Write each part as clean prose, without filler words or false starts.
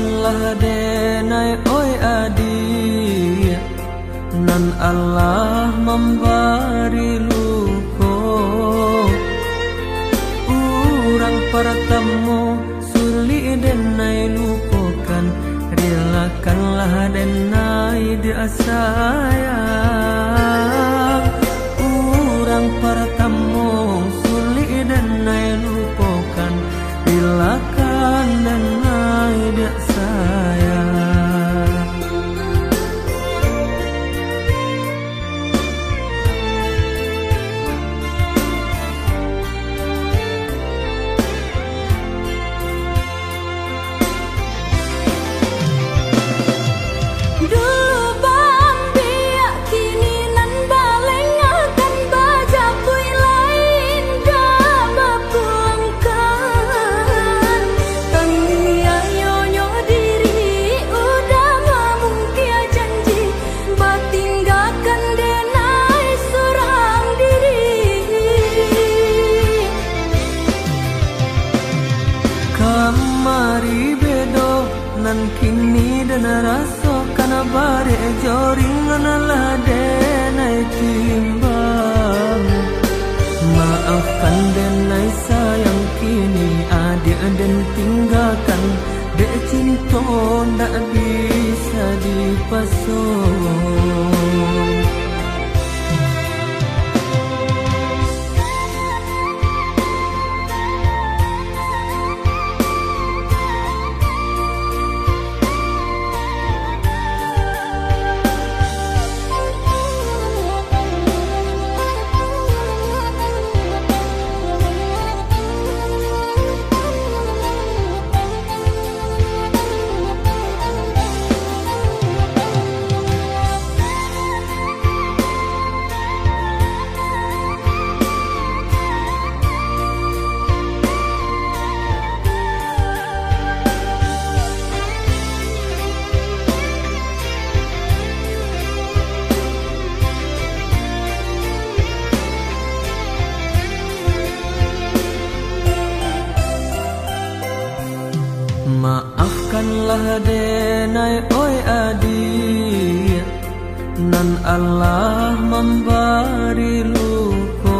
Maafkanlah denai oi adik, nan Allah memberi luko. Urang pertemu sulit denai lupakan, relakanlah denai dia sayang. Urang pertemu sulit denai lupakan, relakan denai dia sayang. Kamari bedo nan kini dan rasa kana bare joring analah denai timbang. Maafkan denai sayang kini adik dan tinggalkan, dek cinta ndak bisa dipasung. Maafkanlah denai oi adik, nan Allah memberi luko.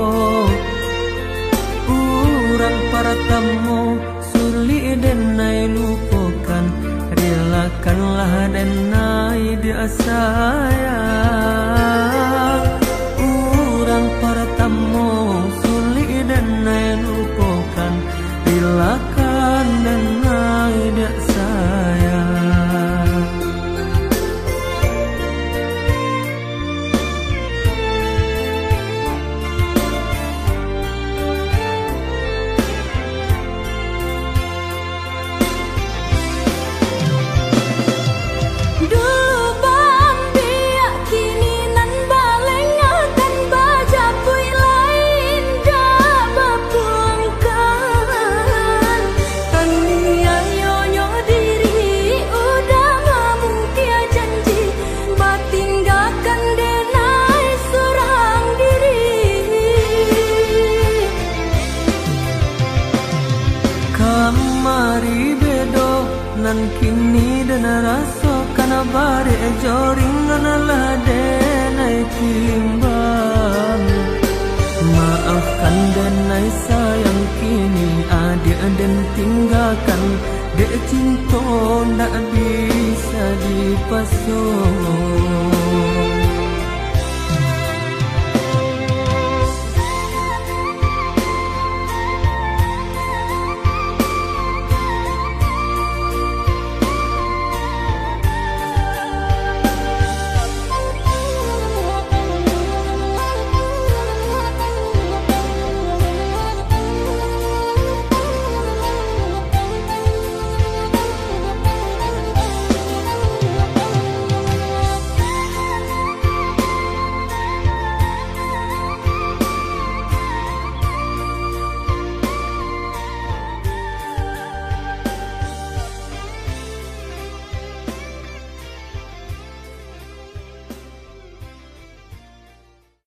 Urang pertemu sulit denai lupakan, relakanlah denai dia sayang. Urang pertemu sulit denai lupakan, relakan denai dia sayang. Kamari bedo nan kini dan rasa kana bare joring analah denai timbang. Maafkan denai sayang kini adik dan tinggalkan, dek cinta ndak bisa dipasung.